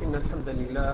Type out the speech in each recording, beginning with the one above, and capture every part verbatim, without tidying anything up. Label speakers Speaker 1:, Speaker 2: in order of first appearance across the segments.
Speaker 1: إن الحمد لله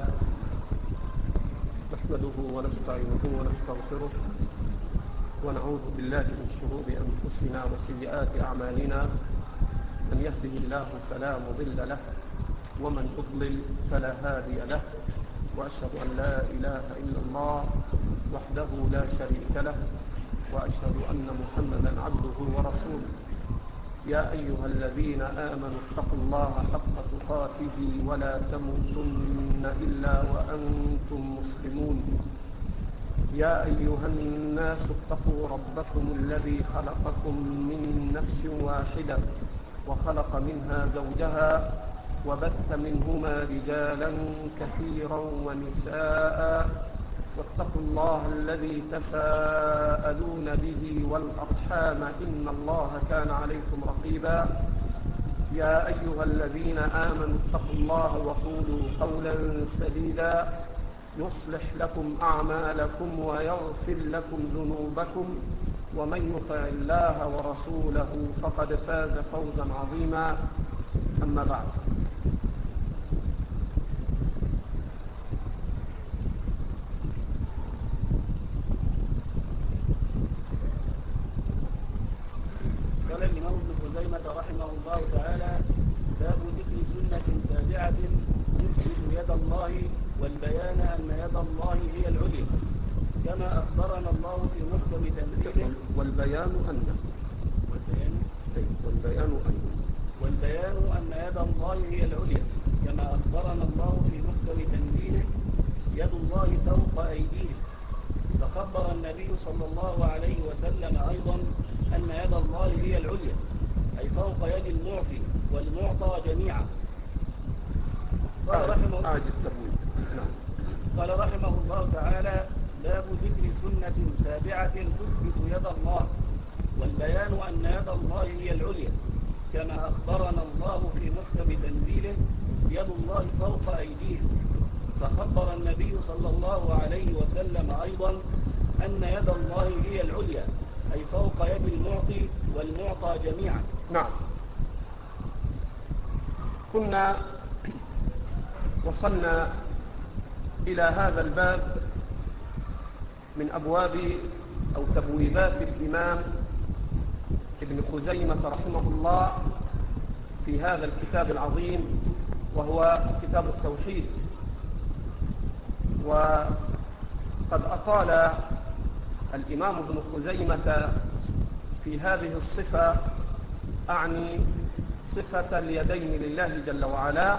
Speaker 1: نحمده ونستعينه ونستغفره ونعوذ بالله من شرور أنفسنا وسيئات أعمالنا. من يهده الله فلا مضل له ومن يضلل فلا هادي له، وأشهد أن لا إله إلا الله وحده لا شريك له، وأشهد أن محمدا عبده ورسوله. يا أيها الذين آمنوا اتقوا الله حق تقاته ولا تموتن إلا وأنتم مسلمون. يا أيها الناس اتقوا ربكم الذي خلقكم من نفس واحدة وخلق منها زوجها وبث منهما رجالا كثيرا ونساء، واتقوا الله الذي تساءلون به والأرحام إن الله كان عليكم رقيبا. يا أيها الذين آمنوا اتقوا الله وقولوا قولا سديدا يصلح لكم أعمالكم ويغفر لكم ذنوبكم، ومن يطع الله ورسوله فقد فاز فوزا عظيما. أما بعد،
Speaker 2: قال الإمام ابن خزيمة رحمه الله تعالى: باب ذكر سنة سابعة يثبت يد الله والبيان أن يد الله هي العليا، كما أخبرنا الله في محكم تنزيله.
Speaker 1: والبيان أن
Speaker 2: والبيان
Speaker 1: والبيان أن
Speaker 2: والبيان أن يد الله هي العليا، كما أخبرنا الله في محكم تنزيله: يد الله فوق أيديهم. فخبر النبي صلى الله عليه وسلم أيضا أن يد الله هي العليا، أي فوق يد المعطي والمعطى جميعا. قال رحمه الله قال رحمه الله تعالى: باب ذكر سنة سابعة تثبت يد الله والبيان أن يد الله هي العليا، كما أخبرنا الله في محكم تنزيله: يد الله فوق أيديهم. فخبر النبي صلى الله عليه وسلم أيضا أن يد الله هي العليا، أي فوق يد المعطي والمعطى جميعا.
Speaker 1: نعم. كنا وصلنا إلى هذا الباب من أبواب أو تبويبات الإمام ابن خزيمة رحمه الله في هذا الكتاب العظيم، وهو كتاب التوحيد. وقد أطال الإمام ابن خزيمة في هذه الصفة، أعني صفة اليدين لله جل وعلا،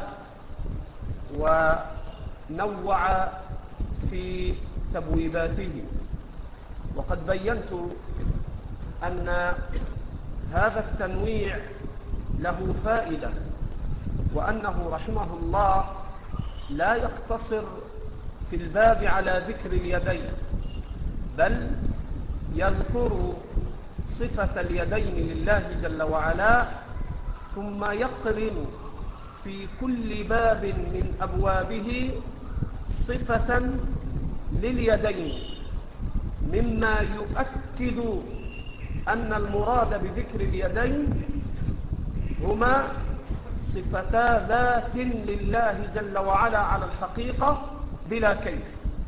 Speaker 1: ونوع في تبويباته. وقد بينت أن هذا التنويع له فائدة، وأنه رحمه الله لا يقتصر في الباب على ذكر اليدين، بل يذكر صفة اليدين لله جل وعلا، ثم يقرن في كل باب من أبوابه صفة لليدين، مما يؤكد أن المراد بذكر اليدين هما صفتا ذات لله جل وعلا على الحقيقة بلا كيف.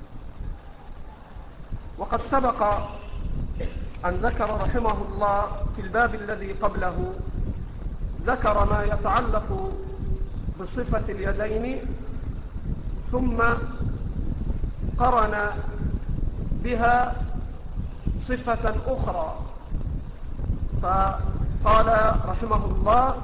Speaker 1: وقد سبق أن ذكر رحمه الله في الباب الذي قبله، ذكر ما يتعلق بصفة اليدين، ثم قرن بها صفة أخرى، فقال رحمه الله: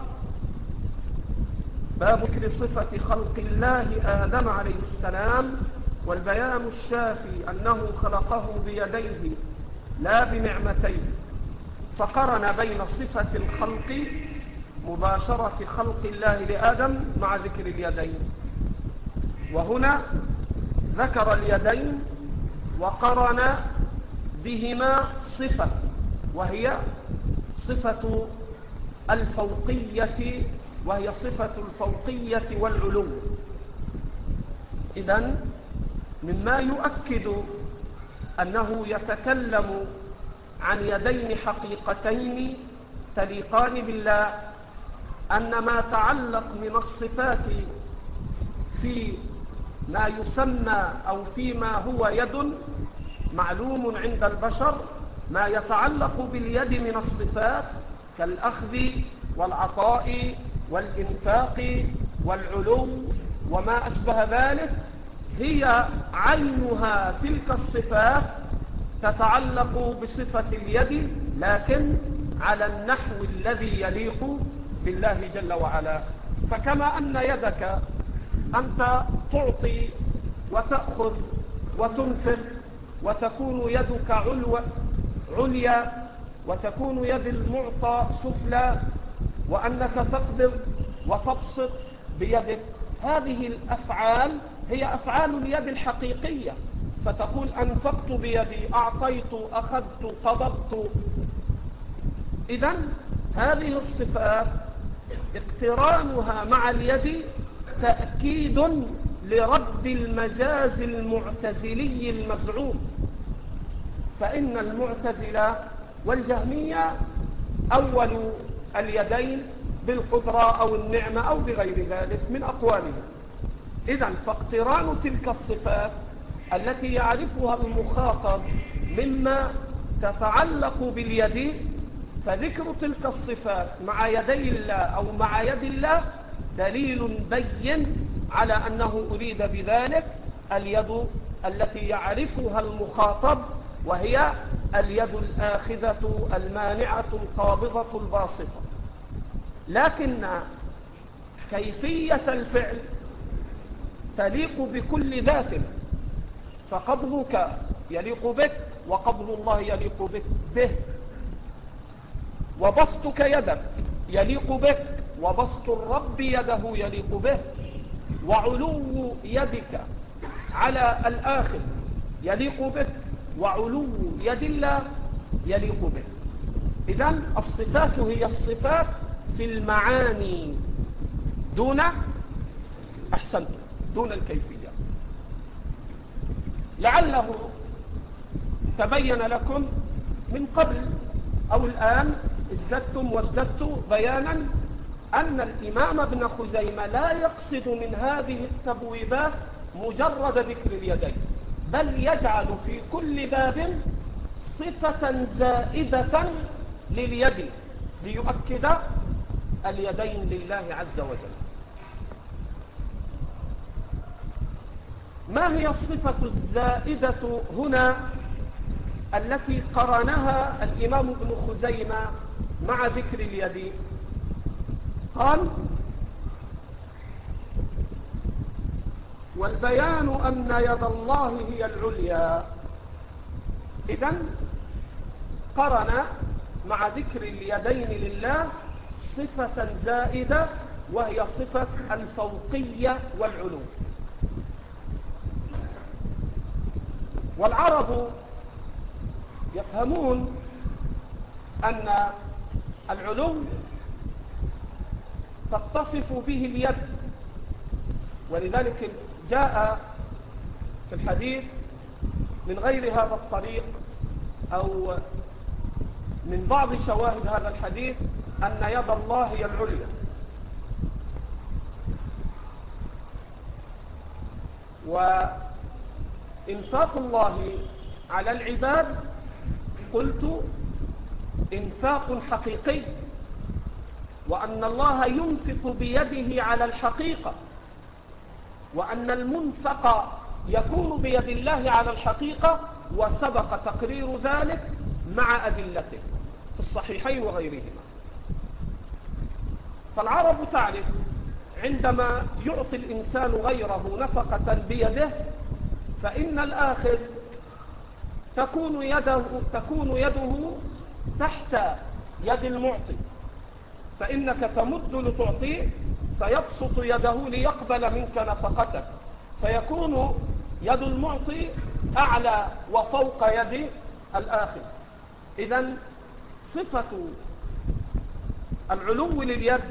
Speaker 1: باب ذكر صفة خلق الله آدم عليه السلام، والبيان الشافي أنه خلقه بيديه لا بنعمتيه. فقرن بين صفة الخلق، مباشرة خلق الله لآدم، مع ذكر اليدين. وهنا ذكر اليدين وقرن بهما صفة، وهي صفة الفوقية، وهي صفة الفوقية والعلو. إذن مما يؤكد أنه يتكلم عن يدين حقيقتين تليقان بالله، أن ما تعلق من الصفات في ما يسمى أو فيما هو يد معلوم عند البشر ما يتعلق باليد من الصفات كالأخذ والعطاء والإنفاق والعلو وما أشبه ذلك، هي عينها تلك الصفات تتعلق بصفة اليد، لكن على النحو الذي يليق بالله جل وعلا. فكما أن يدك أنت تعطي وتأخذ وتنفق وتكون يدك علو عليا وتكون يد المعطى سفلى، وأنك تقبض وتبسط بيدك، هذه الأفعال هي أفعال اليد الحقيقية. فتقول أنفقت بيدي، أعطيت، أخذت، قبضت. إذن هذه الصفات اقترانها مع اليد تأكيد لرد المجاز المعتزلي المزعوم. فإن المعتزلة والجهمية أول اليدين بالقدرة أو النعمة أو بغير ذلك من أقوالهم. إذن فاقتران تلك الصفات التي يعرفها المخاطب مما تتعلق باليد، فذكر تلك الصفات مع يدي الله أو مع يد الله دليل بين على أنه أريد بذلك اليد التي يعرفها المخاطب، وهي اليد الآخذة المانعة القابضة الباسطة. لكن كيفية الفعل تليق بكل ذات، فقبضك يليق بك وقبض الله يليق بك به، وبسطك يدك يليق بك وبسط الرب يده يليق به، وعلو يدك على الآخر يليق بك وعلو يد الله يليق به. إذن الصفات هي الصفات في المعاني دون أحسنت دون الكيفية. لعله تبين لكم من قبل أو الآن ازددتم وازددتوا بيانا أن الإمام ابن خزيمة لا يقصد من هذه التبويبات مجرد ذكر اليدين، بل يجعل في كل باب صفة زائدة لليد ليؤكد اليدين لله عز وجل. ما هي الصفة الزائدة هنا التي قرنها الإمام ابن خزيمة مع ذكر اليد؟ قال: والبيان أن يد الله هي العليا. إذن قرن مع ذكر اليدين لله صفة زائدة، وهي صفة الفوقية والعلو. والعرب يفهمون أن العلو تتصف به اليد، ولذلك جاء في الحديث من غير هذا الطريق أو من بعض شواهد هذا الحديث أن يد الله هي العليا. وإنفاق الله على العباد قلت إنفاق حقيقي، وأن الله ينفق بيده على الحقيقة، وأن المنفق يكون بيد الله على الحقيقة، وسبق تقرير ذلك مع أدلته في الصحيحين وغيرهما. فالعرب تعرف عندما يعطي الإنسان غيره نفقة بيده فإن الآخر تكون يده, تكون يده تحت يد المعطي، فإنك تمد لتعطيه فيبسط يده ليقبل منك نفقتك، فيكون يد المعطي أعلى وفوق يد الآخر. إذن صفة العلو لليد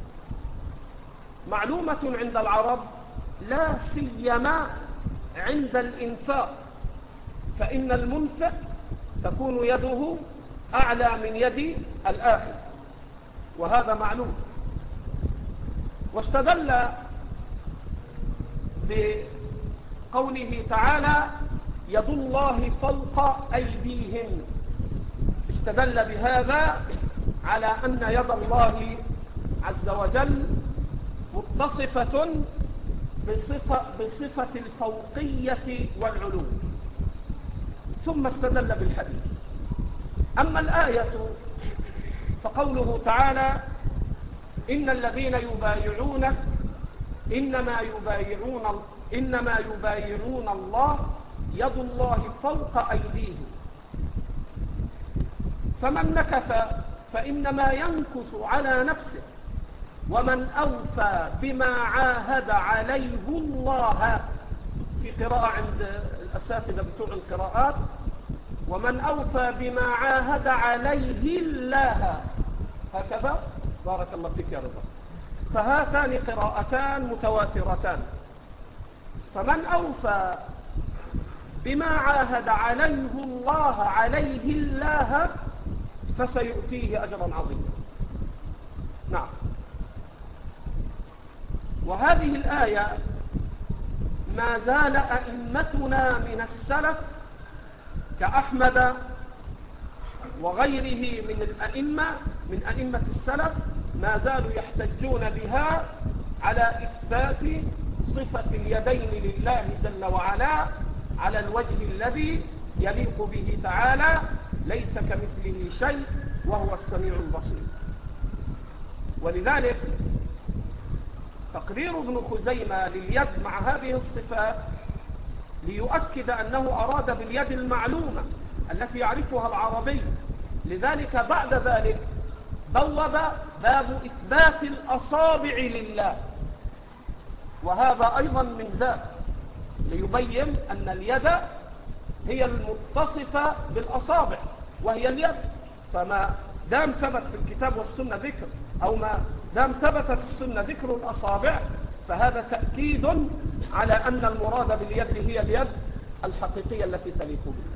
Speaker 1: معلومة عند العرب، لا سيما عند الإنفاق، فإن المنفق تكون يده أعلى من يد الآخر، وهذا معلوم. واستدل قوله تعالى يد الله فوق أيديهم، استدل بهذا على أن يد الله عز وجل متصفة بصفة, بصفة الفوقية والعلو، ثم استدل بالحديث. أما الآية فقوله تعالى إن الذين يبايعونك إنما يبايعون, إنما يبايعون الله يد الله فوق أيديهم، فمن نكث فإنما ينكث على نفسه، ومن أوفى بما عاهد عليه الله، في قراءة عند الأساتذة بتوع القراءات ومن أوفى بما عاهد عليه الله، هكذا بارك الله فيك يا رضا. فهاتان قراءتان متواترتان، فمن أوفى بما عاهد عليه الله عليه الله فسيؤتيه أجرا عظيما. نعم. وهذه الآية ما زال أئمتنا من السلف كأحمد وغيره من الأئمة من أئمة السلف ما زالوا يحتجون بها على إثبات صفة اليدين لله جل وعلا على الوجه الذي يليق به تعالى، ليس كمثله شيء وهو السميع البصير. ولذلك تقرير ابن خزيمة لليد مع هذه الصفات ليؤكد أنه أراد باليد المعلومة التي يعرفها العربي. لذلك بعد ذلك بوب باب إثبات الأصابع لله، وهذا أيضا من ذلك ليبين أن اليد هي المتصفة بالأصابع وهي اليد. فما دام ثبت في الكتاب والسنة ذكر أو ما دام ثبت في السنة ذكر الأصابع فهذا تأكيد على أن المراد باليد هي اليد الحقيقية التي تليق بالله.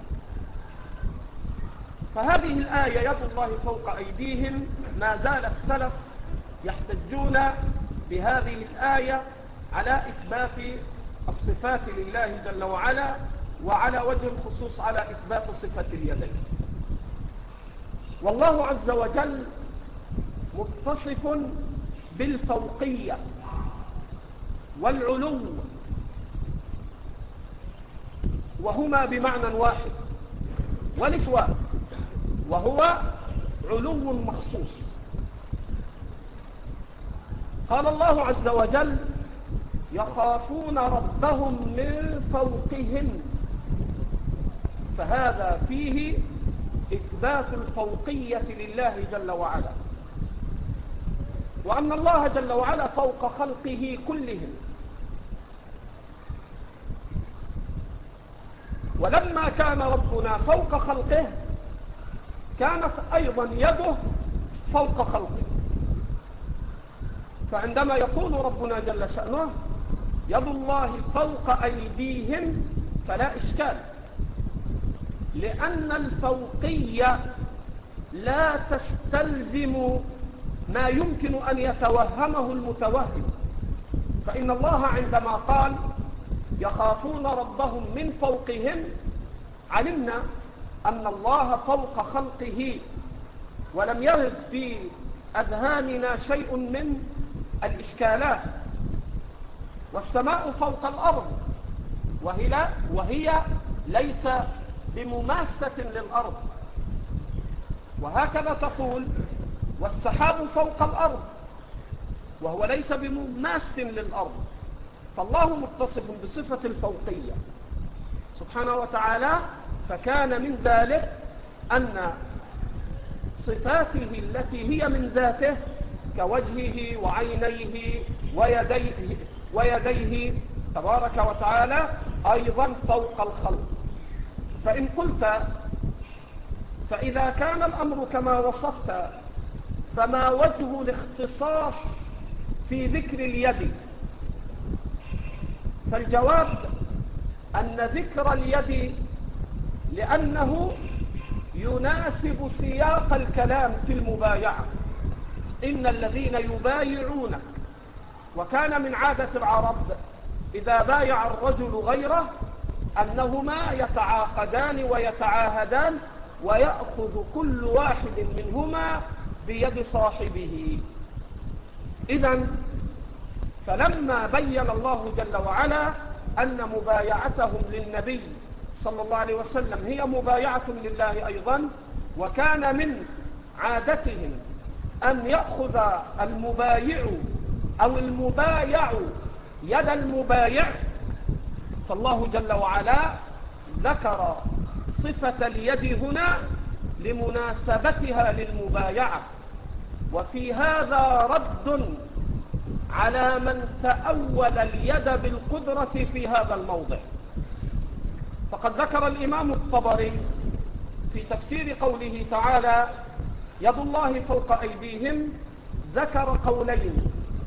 Speaker 1: فهذه الآية يد الله فوق أيديهم ما زال السلف يحتجون بهذه الآية على إثبات الصفات لله جل وعلا، وعلى وجه الخصوص على إثبات صفة اليدين. والله عز وجل متصف بالفوقية والعلو، وهما بمعنى واحد والإسواء، وهو علو مخصوص. قال الله عز وجل يخافون ربهم من فوقهم، فهذا فيه إثبات الفوقية لله جل وعلا، وأن الله جل وعلا فوق خلقه كلهم. ولما كان ربنا فوق خلقه كانت أيضا يده فوق خلقه. فعندما يقول ربنا جل شأنه يد الله فوق أيديهم فلا إشكال، لأن الفوقية لا تستلزم ما يمكن أن يتوهمه المتوهم. فإن الله عندما قال يخافون ربهم من فوقهم علمنا أن الله فوق خلقه، ولم يرد في أذهاننا شيء من الإشكالات. والسماء فوق الأرض وهي, وهي ليس بمماسة للأرض، وهكذا تقول والسحاب فوق الأرض وهو ليس بمماس للأرض. فالله متصف بصفة الفوقية سبحانه وتعالى، فكان من ذلك أن صفاته التي هي من ذاته كوجهه وعينيه ويديه, ويديه تبارك وتعالى أيضا فوق الخلق. فإن قلت فإذا كان الأمر كما وصفت فما وجه الاختصاص في ذكر اليد؟ فالجواب أن ذكر اليد لأنه يناسب سياق الكلام في المبايعة. إن الذين يبايعونك، وكان من عادة العرب إذا بايع الرجل غيره أنهما يتعاقدان ويتعاهدان ويأخذ كل واحد منهما بيد صاحبه. إذن فلما بين الله جل وعلا أن مبايعتهم للنبي صلى الله عليه وسلم هي مبايعة لله أيضا، وكان من عادتهم أن يأخذ المبايع أو المبايع يد المبايع، فالله جل وعلا ذكر صفة اليد هنا لمناسبتها للمبايعة. وفي هذا رد على من تأول اليد بالقدرة في هذا الموضع. فقد ذكر الإمام الطبري في تفسير قوله تعالى يد الله فوق أيديهم ذكر قولين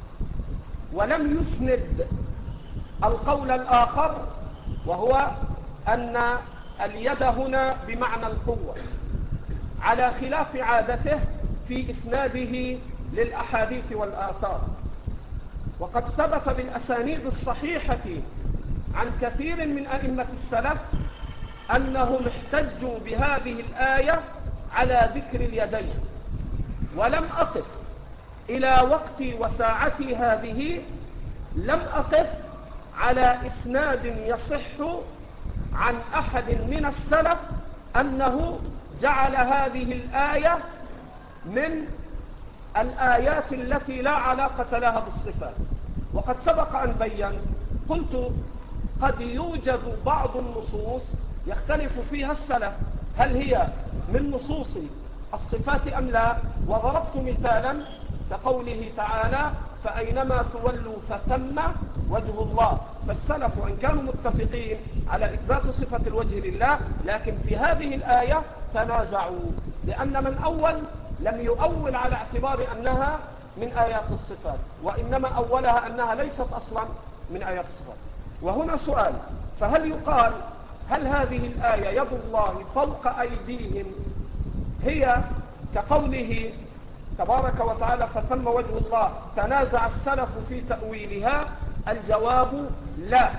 Speaker 1: ولم يسند القول الآخر، وهو أن اليد هنا بمعنى القوة، على خلاف عادته في إسناده للأحاديث والآثار. وقد ثبت بالأسانيد الصحيحة عن كثير من أئمة السلف أنهم احتجوا بهذه الآية على ذكر اليدين. ولم أقف إلى وقتي وساعتي هذه لم أقف على إسناد يصح عن أحد من السلف أنه جعل هذه الآية من الآيات التي لا علاقة لها بالصفات. وقد سبق أن بيّن قلت قد يوجد بعض النصوص يختلف فيها السلف هل هي من نصوص الصفات أم لا، وضربت مثالا كقوله تعالى فأينما تولوا فثم وجه الله. فالسلف وإن كانوا متفقين على إثبات صفة الوجه لله، لكن في هذه الآية تنازعوا، لأن من أول لم يؤول على اعتبار أنها من آيات الصفات، وإنما أولها أنها ليست أصلا من آيات الصفات. وهنا سؤال، فهل يقال هل هذه الآية يد الله فوق أيديهم هي كقوله تبارك وتعالى فثم وجه الله تنازع السلف في تأويلها؟ الجواب لا،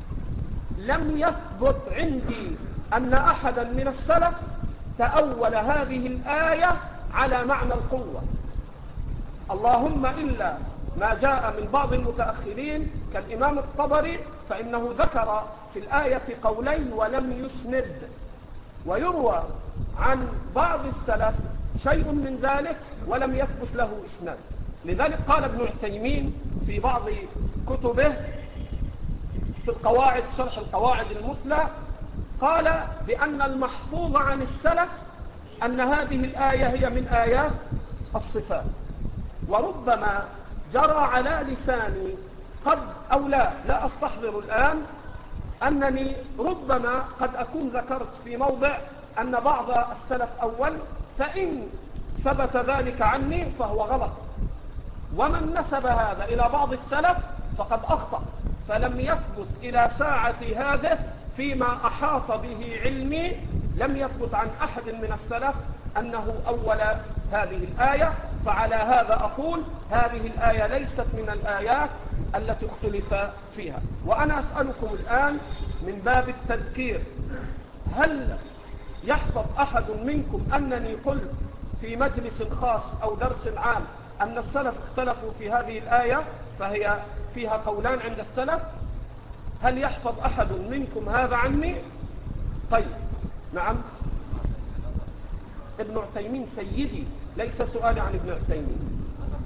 Speaker 1: لم يثبت عندي أن أحدا من السلف تأول هذه الآية على معنى القوة، اللهم إلا ما جاء من بعض المتأخرين كالإمام الطبري، فإنه ذكر في الآية قولين ولم يسند، ويروى عن بعض السلف شيء من ذلك ولم يثبت له إسناد. لذلك قال ابن عثيمين في بعض كتبه في القواعد شرح القواعد المثلى، قال بأن المحفوظ عن السلف أن هذه الآية هي من آيات الصفات. وربما جرى على لساني قد أو لا لا أستحضر الآن أنني ربما قد أكون ذكرت في موضع أن بعض السلف أول، فإن ثبت ذلك عني فهو غلط، ومن نسب هذا إلى بعض السلف فقد أخطأ، فلم يثبت إلى ساعة هذه فيما أحاط به علمي لم يثبت عن أحد من السلف أنه أول هذه الآية. فعلى هذا أقول هذه الآية ليست من الآيات التي اختلف فيها. وأنا أسألكم الآن من باب التذكير، هل يحفظ أحد منكم أنني قلت في مجلس خاص أو درس عام أن السلف اختلفوا في هذه الآية فهي فيها قولان عند السلف؟ هل يحفظ أحد منكم هذا عني؟ طيب نعم. ابن عثيمين سيدي، ليس سؤالي عن ابن عثيمين.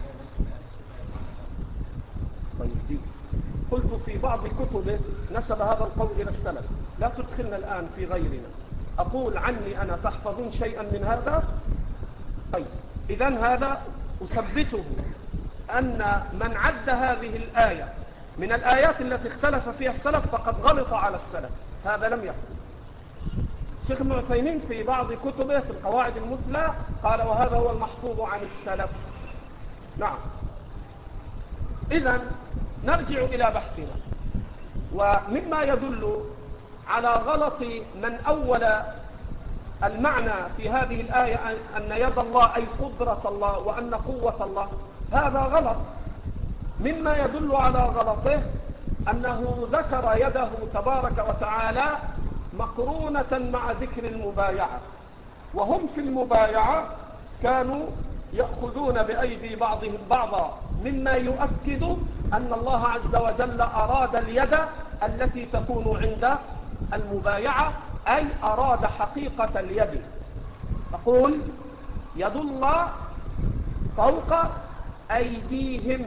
Speaker 1: طيب دي قلت في بعض كتبه نسب هذا القول إلى السلف، لا تدخلنا الآن في غيرنا. أقول عني أنا تحفظون شيئا من هذا؟ طيب إذن هذا أثبته أن من عد هذه الآية من الآيات التي اختلف فيها السلف فقد غلط على السلف، هذا لم يفعل. شيخ ابن عثيمين في بعض كتبه في القواعد المثلى قال وهذا هو المحفوظ عن السلف. نعم. إذن نرجع إلى بحثنا، ومما يدل على غلط من أول المعنى في هذه الآية أن يد الله أي قدرة الله وأن قوة الله، هذا غلط. مما يدل على غلطه أنه ذكر يده تبارك وتعالى مقرونة مع ذكر المبايعة، وهم في المبايعة كانوا يأخذون بأيدي بعضهم بعضا، مما يؤكد أن الله عز وجل أراد اليد التي تكون عند المبايعة، أي أراد حقيقة اليد. تقول يد الله فوق أيديهم،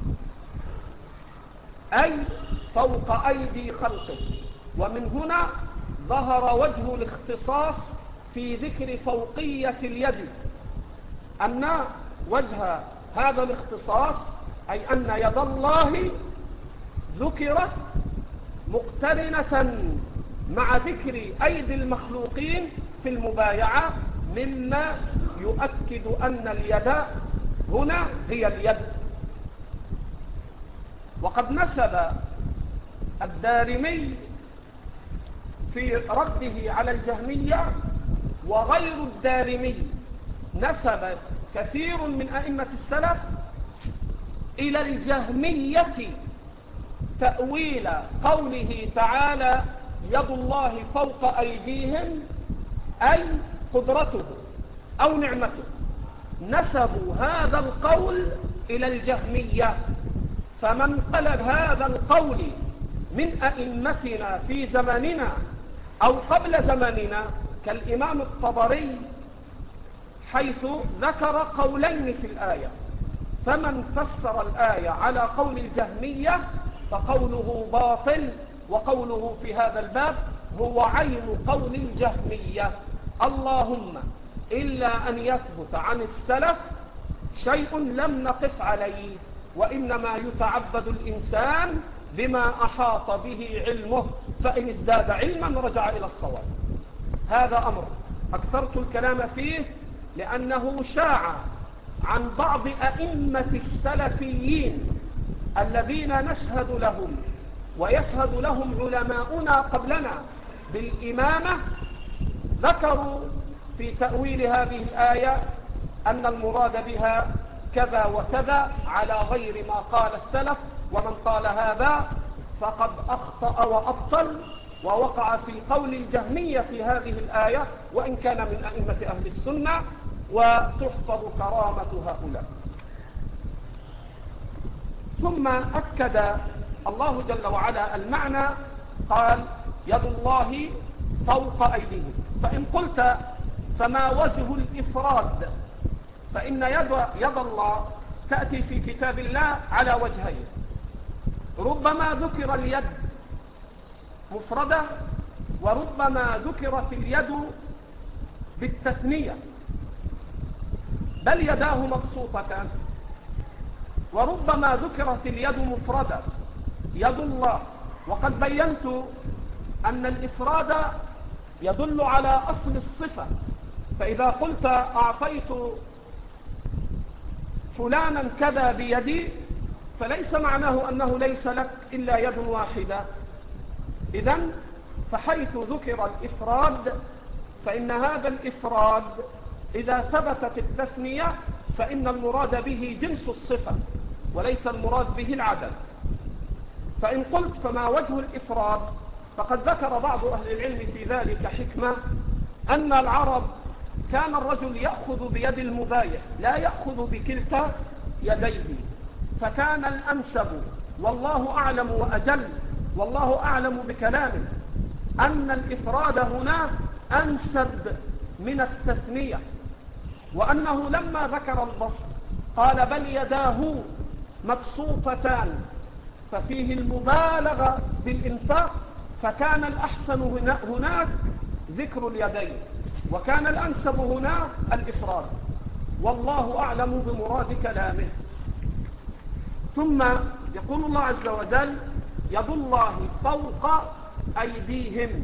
Speaker 1: أي فوق أيدي خلقه. ومن هنا ظهر وجه الاختصاص في ذكر فوقية اليد، أن وجه هذا الاختصاص أي أن يد الله ذكرت مقترنة مع ذكر أيدي المخلوقين في المبايعة، مما يؤكد أن اليد هنا هي اليد. وقد نسب الدارمي في رده على الجهمية وغير الدارمي، نسب كثير من أئمة السلف إلى الجهمية تأويل قوله تعالى يد الله فوق أيديهم، أي قدرته أو نعمته. نسبوا هذا القول إلى الجهمية، فمن قلب هذا القول من أئمتنا في زماننا أو قبل زماننا كالإمام الطبري، حيث ذكر قولين في الآية، فمن فسر الآية على قول الجهمية فقوله باطل، وقوله في هذا الباب هو عين قول الجهمية. اللهم إلا أن يثبت عن السلف شيء لم نقف عليه، وإنما يتعبد الإنسان بما أحاط به علمه، فإن ازداد علما رجع إلى الصواب. هذا أمر أكثرت الكلام فيه لأنه شاع عن بعض أئمة السلفيين الذين نشهد لهم ويشهد لهم علماؤنا قبلنا بالإمامة، ذكروا في تأويل هذه الآية أن المراد بها كذا وكذا على غير ما قال السلف، ومن قال هذا فقد أخطأ وأبطل ووقع في قول الجهمية في هذه الآية، وإن كان من أئمة أهل السنة، وتحفظ كرامة هؤلاء. ثم أكد الله جل وعلا المعنى، قال يد الله فوق أيديهم. فإن قلت فما وجه الإفراد، فإن يد, يد الله تأتي في كتاب الله على وجهين، ربما ذكر اليد مفردة، وربما ذكرت اليد بالتثنية، بل يداه مبسوطتان. وربما ذكرت اليد مفردة يد الله، وقد بينت أن الإفراد يدل على أصل الصفة، فإذا قلت أعطيت فلانا كذا بيدي فليس معناه أنه ليس لك إلا يد واحدة. إذن فحيث ذكر الإفراد فإن هذا الإفراد إذا ثبتت التثنية فإن المراد به جنس الصفة وليس المراد به العدد. فإن قلت فما وجه الإفراد، فقد ذكر بعض أهل العلم في ذلك حكمة، أن العرب كان الرجل يأخذ بيد المبايع لا يأخذ بكلتا يديه، فكان الأنسب والله أعلم وأجل والله أعلم بكلامه أن الإفراد هنا أنسب من التثنية، وأنه لما ذكر البسط قال بل يداه مبسوطتان، ففيه المبالغة بالإنفاق، فكان الأحسن هناك ذكر اليدين، وكان الأنسب هنا الإفراد، والله أعلم بمراد كلامه. ثم يقول الله عز وجل يد الله فوق أيديهم،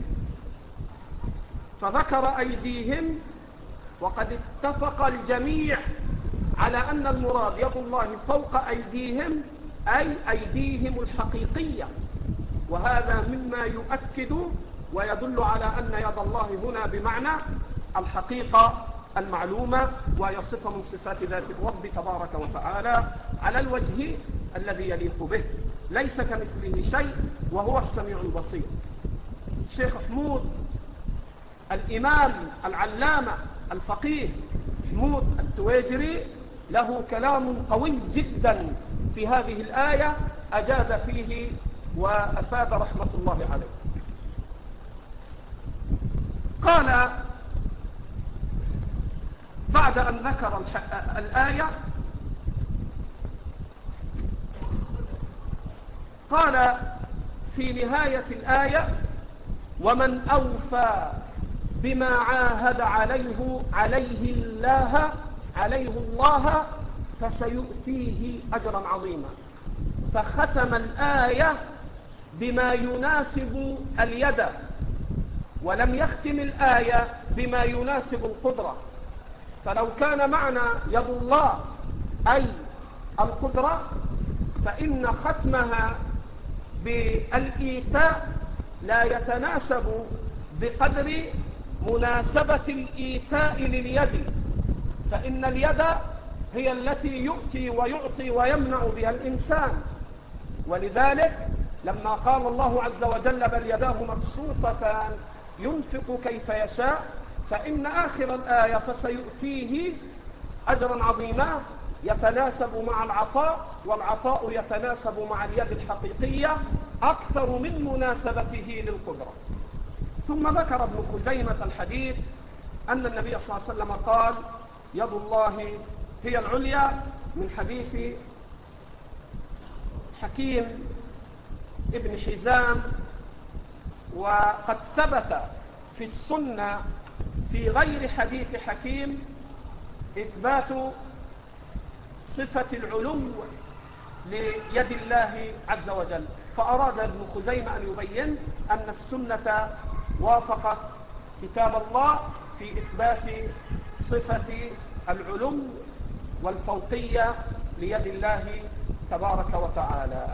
Speaker 1: فذكر أيديهم، وقد اتفق الجميع على أن المراد يد الله فوق أيديهم أي أيديهم الحقيقية، وهذا مما يؤكد ويدل على أن يد الله هنا بمعنى الحقيقة المعلومة، وهي صفة من صفات ذات الرب تبارك وتعالى على الوجه الذي يليق به. ليس كمثله شيء وهو السميع البصير. الشيخ حمود الإمام العلامة الفقيه حمود التويجري له كلام قوي جدا في هذه الآية أجاد فيه وأفاد رحمة الله عليه. قال بعد أن ذكر الآية قال في نهاية الآية: ومن أوفى بما عاهد عليه عليه الله عليه الله فسيؤتيه أجرا عظيما. فختم الآية بما يناسب اليد، ولم يختم الآية بما يناسب القدرة. فلو كان معنى يد الله أي القدرة فإن ختمها بالإيتاء لا يتناسب بقدر مناسبة الإيتاء لليد، فإن اليد هي التي يؤتي ويعطي ويمنع بها الإنسان. ولذلك لما قال الله عز وجل: بل يداه مبسوطتان ينفق كيف يشاء، فإن آخر الآية فسيؤتيه أجرا عظيما يتناسب مع العطاء، والعطاء يتناسب مع اليد الحقيقية أكثر من مناسبته للقدرة. ثم ذكر ابن خزيمة الحديث أن النبي صلى الله عليه وسلم قال: يد الله هي العليا، من حديث حكيم ابن حزام. وقد ثبت في السنة في غير حديث حكيم إثبات صفة العلو ليد الله عز وجل، فأراد ابن خزيمة أن يبين أن السنة وافقت كتاب الله في إثبات صفة العلو والفوقية ليد الله تبارك وتعالى.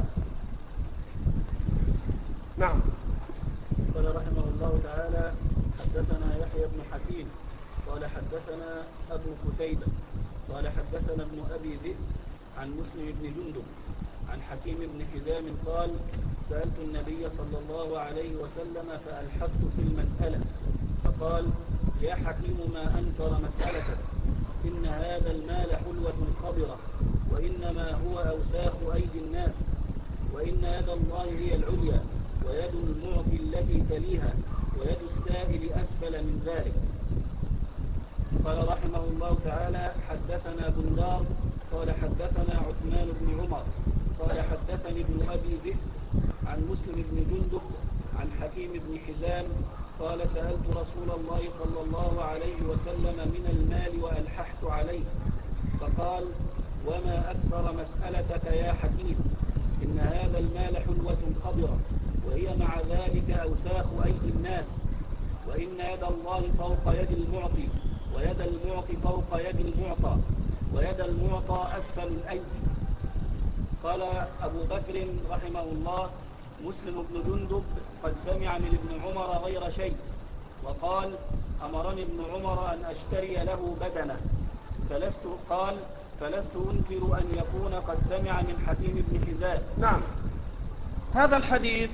Speaker 1: نعم.
Speaker 2: قال رحمه الله تعالى: حدثنا يحيى بن حكيم قال حدثنا أبو قتيبة قال حدثنا ابن أبي ذئب عن مسلم بن جندب عن حكيم بن حزام قال: سألت النبي صلى الله عليه وسلم فألحقت في المسألة، فقال: يا حكيم ما أنكر مسألتك، إن هذا المال حلوة خضرة، وإنما هو أوساخ أيدي الناس، وإن يد الله هي العليا، ويد المعطي التي تليها، ويد السائل أسفل من ذلك. قال رحمه الله تعالى: حدثنا بندار قال حدثنا عثمان بن عمر قال حدثني ابن أبي ذئب عن مسلم بن جندب عن حكيم بن حزام قال: سألت رسول الله صلى الله عليه وسلم من المال وألححت عليه، فقال: وما أكثر مسألتك يا حكيم، إن هذا المال حلوة خضرة، وهي مع ذلك أوساخ أيدي الناس، وإن يد الله فوق يد المعطي، ويد المعطي فوق يد المعطى، ويد المعطى أسفل الأيدي. قال أبو بكر رحمه الله: مسلم بن جندب قد سمع من ابن عمر غير شيء، وقال: أمرني ابن عمر أن أشتري له بدنة، فلست قال فلست أنكر أن يكون قد سمع من حكيم بن حزام.
Speaker 1: نعم. هذا الحديث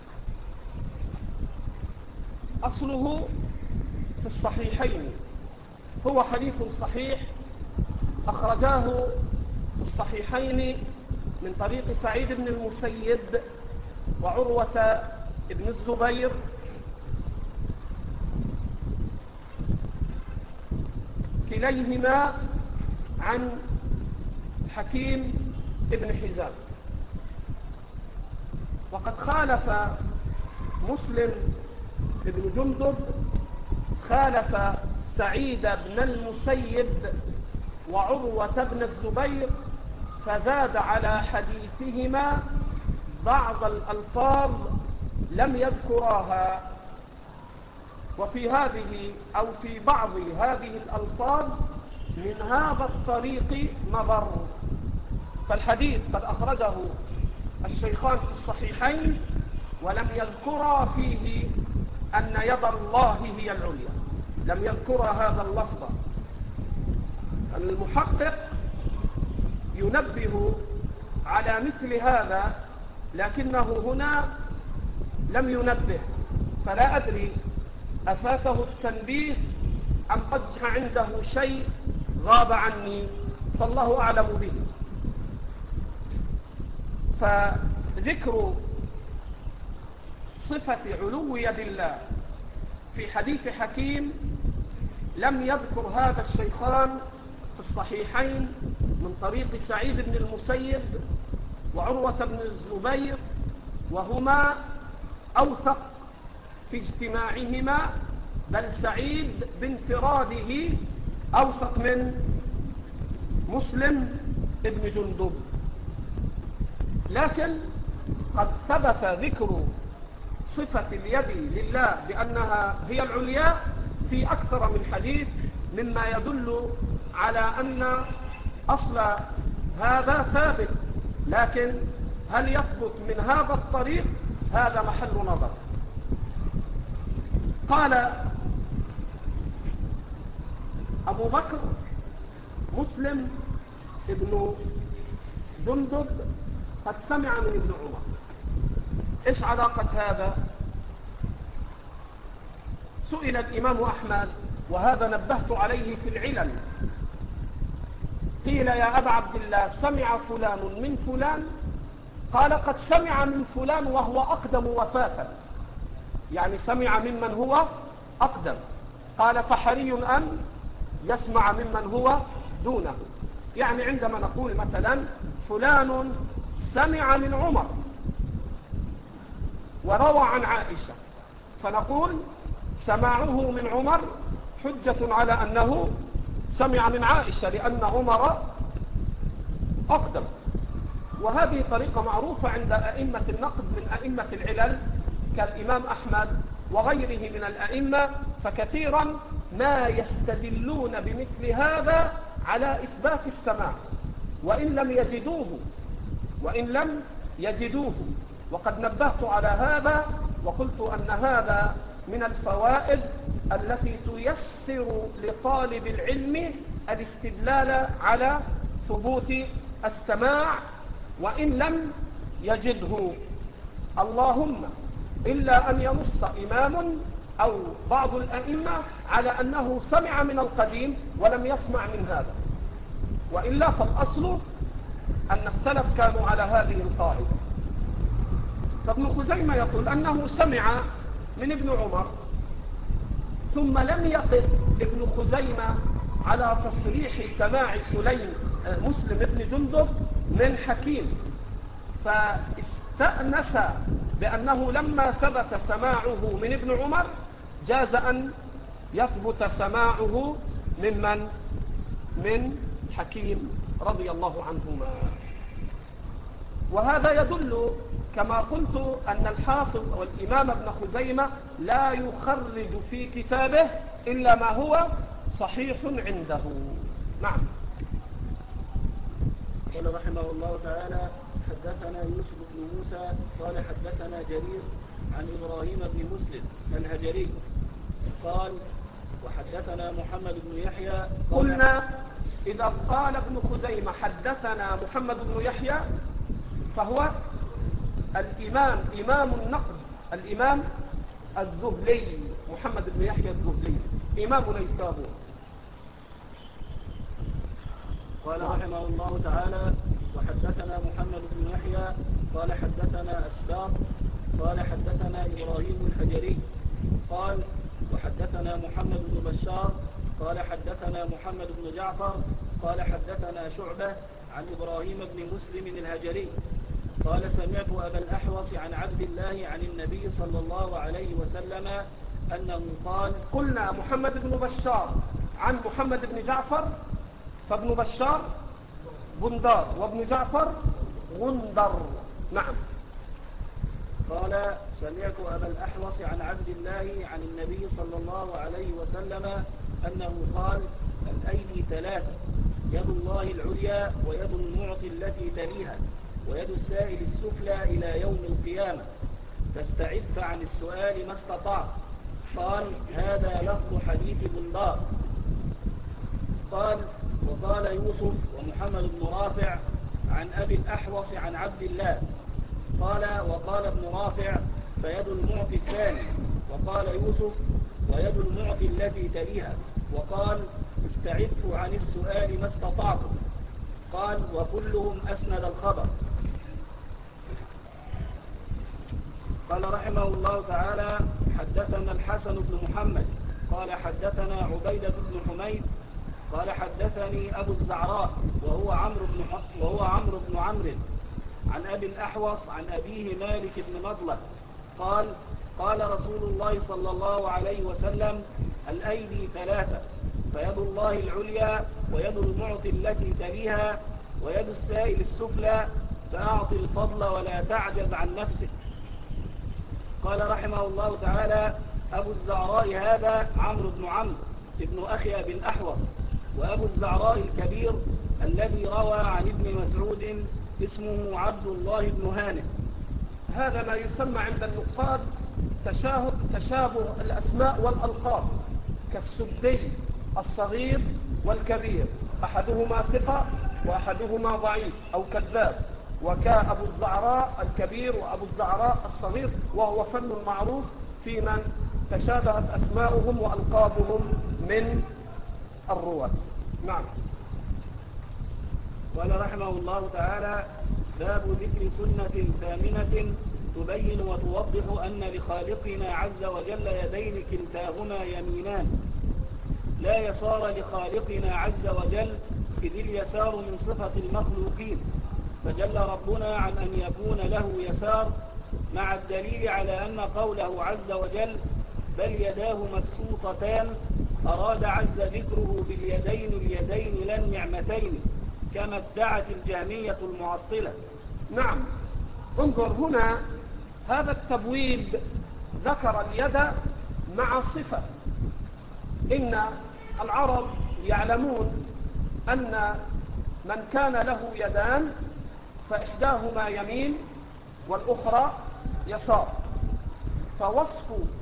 Speaker 1: أصله في الصحيحين، هو حديث صحيح أخرجاه في الصحيحين من طريق سعيد بن المسيب وعروة بن الزبير كليهما عن حكيم بن حزام. وقد خالف مسلم بن جندب خالف سعيد بن المسيب وعروة بن الزبير، فزاد على حديثهما بعض الألفاظ لم يذكراها، وفي هذه أو في بعض هذه الألفاظ من هذا الطريق نظر. فالحديث قد أخرجه الشيخان في الصحيحين ولم يذكرا فيه أن يد الله هي العليا، لم يذكرا هذا اللفظ. المحقق ينبه على مثل هذا لكنه هنا لم ينبه، فلا أدري أفاته التنبيه أم قد عنده شيء غاب عني، فالله أعلم به. فذكر صفة علو يد الله في حديث حكيم لم يذكر هذا الشيخان في الصحيحين من طريق سعيد بن المسيب وعروة بن الزبير، وهما أوثق في اجتماعهما، بل سعيد بانفراده أوثق من مسلم ابن جندب. لكن قد ثبت ذكر صفة اليد لله بأنها هي العليا في أكثر من حديث، مما يدل على أن أصل هذا ثابت، لكن هل يثبت من هذا الطريق؟ هذا محل نظر. قال أبو بكر مسلم ابن جندب قد سمع من ابن عمر. إيش علاقة هذا؟ سئل الإمام أحمد، وهذا نبهت عليه في العلل، قيل يا أبا عبد الله سمع فلان من فلان؟ قال قد سمع من فلان وهو أقدم وفاة، يعني سمع ممن هو أقدم. قال فحري أن يسمع ممن هو دونه. يعني عندما نقول مثلا فلان سمع من عمر وروى عن عائشة، فنقول سماعه من عمر حجة على أنه سمع من عائشة لأن عمر أقدم. وهذه طريقة معروفة عند أئمة النقد من أئمة العلل كالإمام أحمد وغيره من الأئمة، فكثيرا ما يستدلون بمثل هذا على إثبات السماع وإن لم يجدوه وإن لم يجدوه وقد نبهت على هذا وقلت أن هذا من الفوائد التي تيسر لطالب العلم الاستدلال على ثبوت السماع وإن لم يجده، اللهم إلا أن ينص إمام أو بعض الأئمة على أنه سمع من القديم ولم يسمع من هذا، وإلا فالأصل أن السلف كانوا على هذه القاعدة. فابن خزيمة يقول أنه سمع من ابن عمر، ثم لم يقف ابن خزيمة على تصريح سماع سليم مسلم ابن جندب من حكيم، فاستأنس بأنه لما ثبت سماعه من ابن عمر جاز أن يثبت سماعه ممن من حكيم رضي الله عنهما. وهذا يدل كما قلت أن الحافظ والإمام ابن خزيمة لا يخرج في كتابه إلا ما هو صحيح عنده. نعم.
Speaker 2: قال رحمه الله تعالى حدثنا يوسف بن موسى قال حدثنا جرير عن إبراهيم بن مسلم الهجري قال وحدثنا محمد بن يحيى.
Speaker 1: قلنا إذا قال ابن خزيمة حدثنا محمد بن يحيى فهو الإمام إمام النقد الإمام الذهلي محمد بن يحيى الذهلي إمام نيسابور.
Speaker 2: قال رحمه الله تعالى وحدثنا محمد بن يحيى قال حدثنا أسباط قال حدثنا إبراهيم الحجري قال وحدثنا محمد بن بشار قال حدثنا محمد بن جعفر قال حدثنا شعبة عن إبراهيم بن مسلم الهجري قال سمعت أبا الأحوص عن عبد الله عن النبي صلى الله عليه وسلم أنه قال.
Speaker 1: قلنا محمد بن بشار عن محمد بن جعفر، فابن بشار بندار وابن جعفر غندر. نعم.
Speaker 2: قال سمعت أبا الأحوص عن عبد الله عن النبي صلى الله عليه وسلم أنه قال الأيدي ثلاثة، يد الله العليا ويد المعطي التي تليها ويد السائل السفلى إلى يوم القيامة، فاستعف عن السؤال ما استطعت. قال هذا لفظ حديث بندار. قال وقال يوسف ومحمد بن رافع عن أبي الأحوص عن عبد الله قال وقال ابن رافع فيد المعطي الثاني. وقال يوسف ويد المعطي التي تليها. وقال استعدت عن السؤال ما استطعتم. قال وكلهم أسند الخبر. قال رحمه الله تعالى حدثنا الحسن بن محمد قال حدثنا عبيدة بن حميد قال حدثني أبو الزعراء وهو عمرو بن وهو عمرو بن عمرو عن أبي الأحوص عن أبيه مالك بن مضلة قال قال رسول الله صلى الله عليه وسلم الأيدي ثلاثة فيد الله العليا ويد المعطي التي تليها ويد السائل السفلى فأعطي الفضل ولا تعجز عن نفسك. قال رحمه الله تعالى أبو الزعراء هذا عمرو بن عمرو ابن أخي أبي الأحوص، وأبو الزعراء الكبير الذي روى عن ابن مسعود اسمه عبد الله بن هانئ.
Speaker 1: هذا ما يسمى عند النقاد تشابه الأسماء والألقاب كالسدي الصغير والكبير، أحدهما ثقة وأحدهما ضعيف أو كذاب، وكأبو الزعراء الكبير وأبو الزعراء الصغير، وهو فن معروف في من تشابهت أسماؤهم وألقابهم من الرواة. نعم.
Speaker 2: قال رحمه الله تعالى باب ذكر سنة ثامنة تبين وتوضح أن لخالقنا عز وجل يدين كلتاهما يمينان لا يسار لخالقنا عز وجل إذ اليسار من صفة المخلوقين، فجل ربنا عن أن يكون له يسار، مع الدليل على أن قوله عز وجل بل يداه مبسوطتان أراد عز ذكره باليدين اليدين لا النعمتين كما ادعت الجهمية المعطلة.
Speaker 1: نعم. انظر هنا هذا التبويب ذكر اليد مع صفة. إن العرب يعلمون أن من كان له يدان فإحداهما يمين والأخرى يسار، فوصف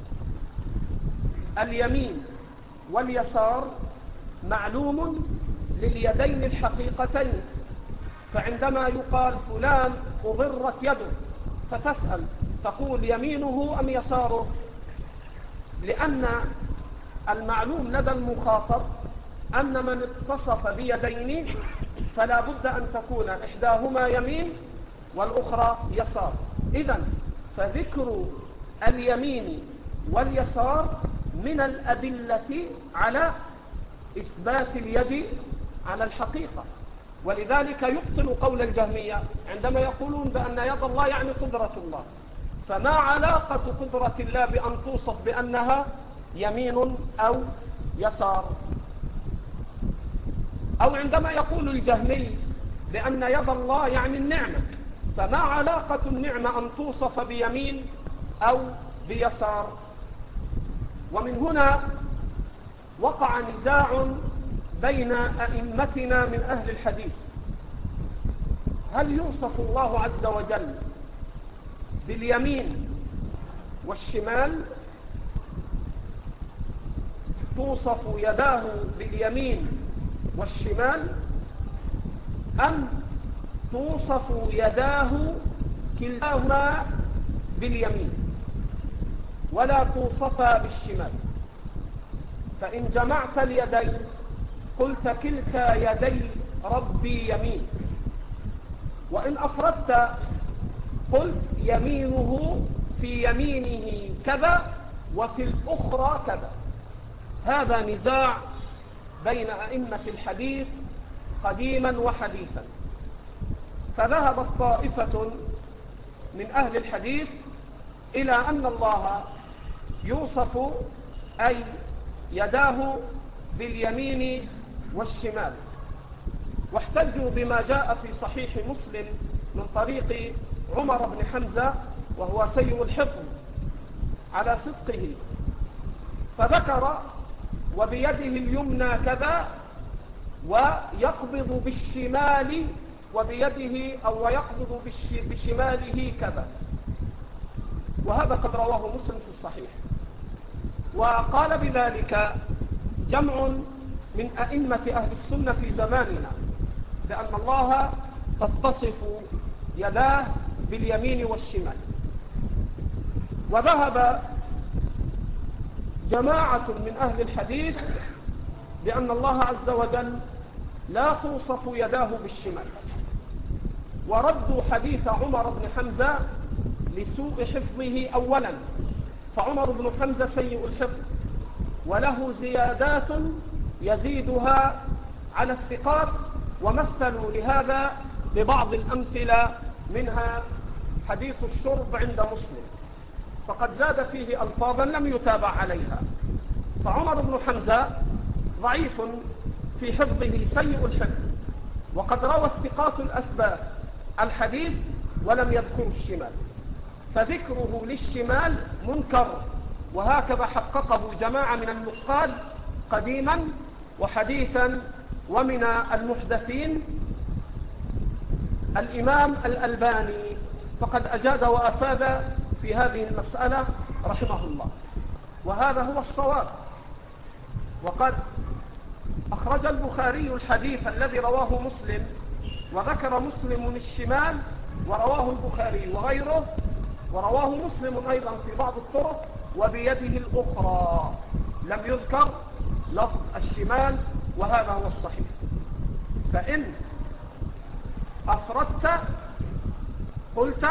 Speaker 1: اليمين واليسار معلوم لليدين الحقيقتين. فعندما يقال فلان أضرت يده فتسأل تقول يمينه أم يساره، لأن المعلوم لدى المخاطب أن من اتصف بيدين فلا بد أن تكون إحداهما يمين والأخرى يسار. إذن فذكر اليمين واليسار من الأدلة على إثبات اليد على الحقيقة، ولذلك يبطل قول الجهمية عندما يقولون بأن يد الله يعني قدرة الله. فما علاقة قدرة الله بأن توصف بأنها يمين أو يسار؟ أو عندما يقول الجهمي بأن يد الله يعني النعمة، فما علاقة النعمة أن توصف بيمين أو بيسار؟ ومن هنا وقع نزاع بين أئمتنا من أهل الحديث، هل يوصف الله عز وجل باليمين والشمال؟ توصف يداه باليمين والشمال، أم توصف يداه كلتاهما باليمين ولا توصفا بالشمال؟ فإن جمعت اليدين قلت كلتا يدي ربي يمين، وإن أفردت قلت يمينه في يمينه كذا وفي الأخرى كذا. هذا نزاع بين أئمة الحديث قديما وحديثا. فذهبت طائفة من أهل الحديث إلى أن الله يوصف أي يداه باليمين والشمال، واحتجوا بما جاء في صحيح مسلم من طريق عمر بن حمزة وهو سيء الحفظ على صدقه، فذكر وبيده اليمنى كذا ويقبض بالشمال وبيده أو يقبض بشماله كذا، وهذا قد رواه مسلم في الصحيح. وقال بذلك جمع من أئمة أهل السنة في زماننا بأن الله تتصف يداه باليمين والشمال. وذهب جماعة من أهل الحديث بأن الله عز وجل لا توصف يداه بالشمال، وردوا حديث عمر بن حمزة لسوء حفظه أولا، فعمر بن حمزة سيء الحفظ وله زيادات يزيدها على الثقات، ومثلوا لهذا ببعض الأمثلة، منها حديث الشرب عند مسلم فقد زاد فيه ألفاظا لم يتابع عليها. فعمر بن حمزة ضعيف في حفظه سيء الحفظ، وقد روى الثقات الأثبات الحديث ولم يذكر الشمال، فذكره للشمال منكر، وهكذا حققه جماعة من النقاد قديما وحديثا. ومن المحدثين الإمام الألباني فقد أجاد وأفاد في هذه المسألة رحمه الله، وهذا هو الصواب. وقد أخرج البخاري الحديث الذي رواه مسلم، وذكر مسلم الشمال ورواه البخاري وغيره، ورواه مسلم أيضا في بعض الطرق وبيده الأخرى، لم يذكر لفظ الشمال، وهذا هو الصحيح. فإن أفردت قلت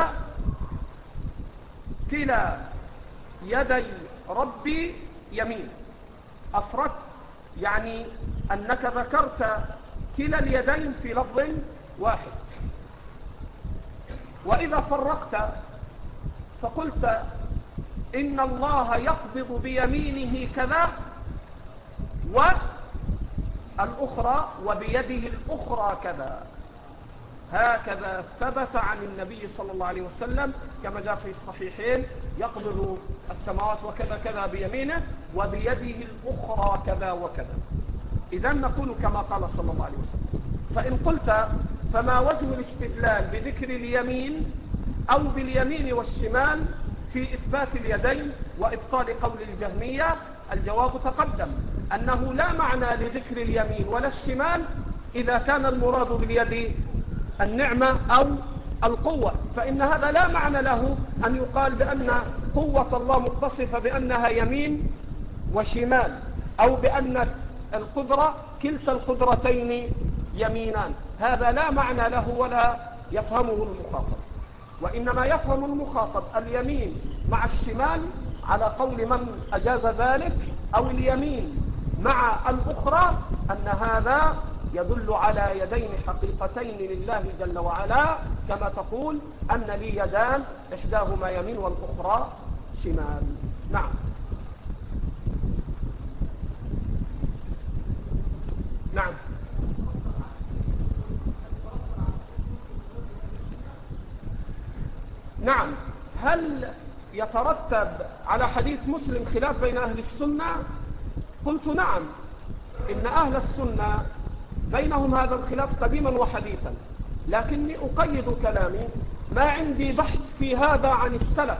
Speaker 1: كلا يدي ربي يمين، أفردت يعني أنك ذكرت كلا اليدين في لفظ واحد. وإذا فرقت فقلت إن الله يقبض بيمينه كذا، والأخرى وبيده الأخرى كذا، هكذا ثبت عن النبي صلى الله عليه وسلم كما جاء في الصحيحين: يقبض السماوات وكذا كذا بيمينه وبيده الأخرى كذا وكذا. إذن نقول كما قال صلى الله عليه وسلم. فإن قلت فما وجه الاستدلال بذكر اليمين أو باليمين والشمال في إثبات اليدين وإبطال قول الجهمية؟ الجواب تقدم أنه لا معنى لذكر اليمين ولا الشمال إذا كان المراد باليد النعمة أو القوة، فإن هذا لا معنى له أن يقال بأن قوة الله متصفة بأنها يمين وشمال، أو بأن القدرة كلتا القدرتين يمينان. هذا لا معنى له ولا يفهمه المخاطب، وإنما يفهم المخاطب اليمين مع الشمال على قول من أجاز ذلك، أو اليمين مع الأخرى، أن هذا يدل على يدين حقيقتين لله جل وعلا، كما تقول أن لي يدان إحداهما يمين والأخرى شمال. نعم. نعم. نعم. هل يترتب على حديث مسلم خلاف بين أهل السنة؟ قلت نعم، إن أهل السنة بينهم هذا الخلاف قديما وحديثا، لكني أقيد كلامي: ما عندي بحث في هذا عن السلف،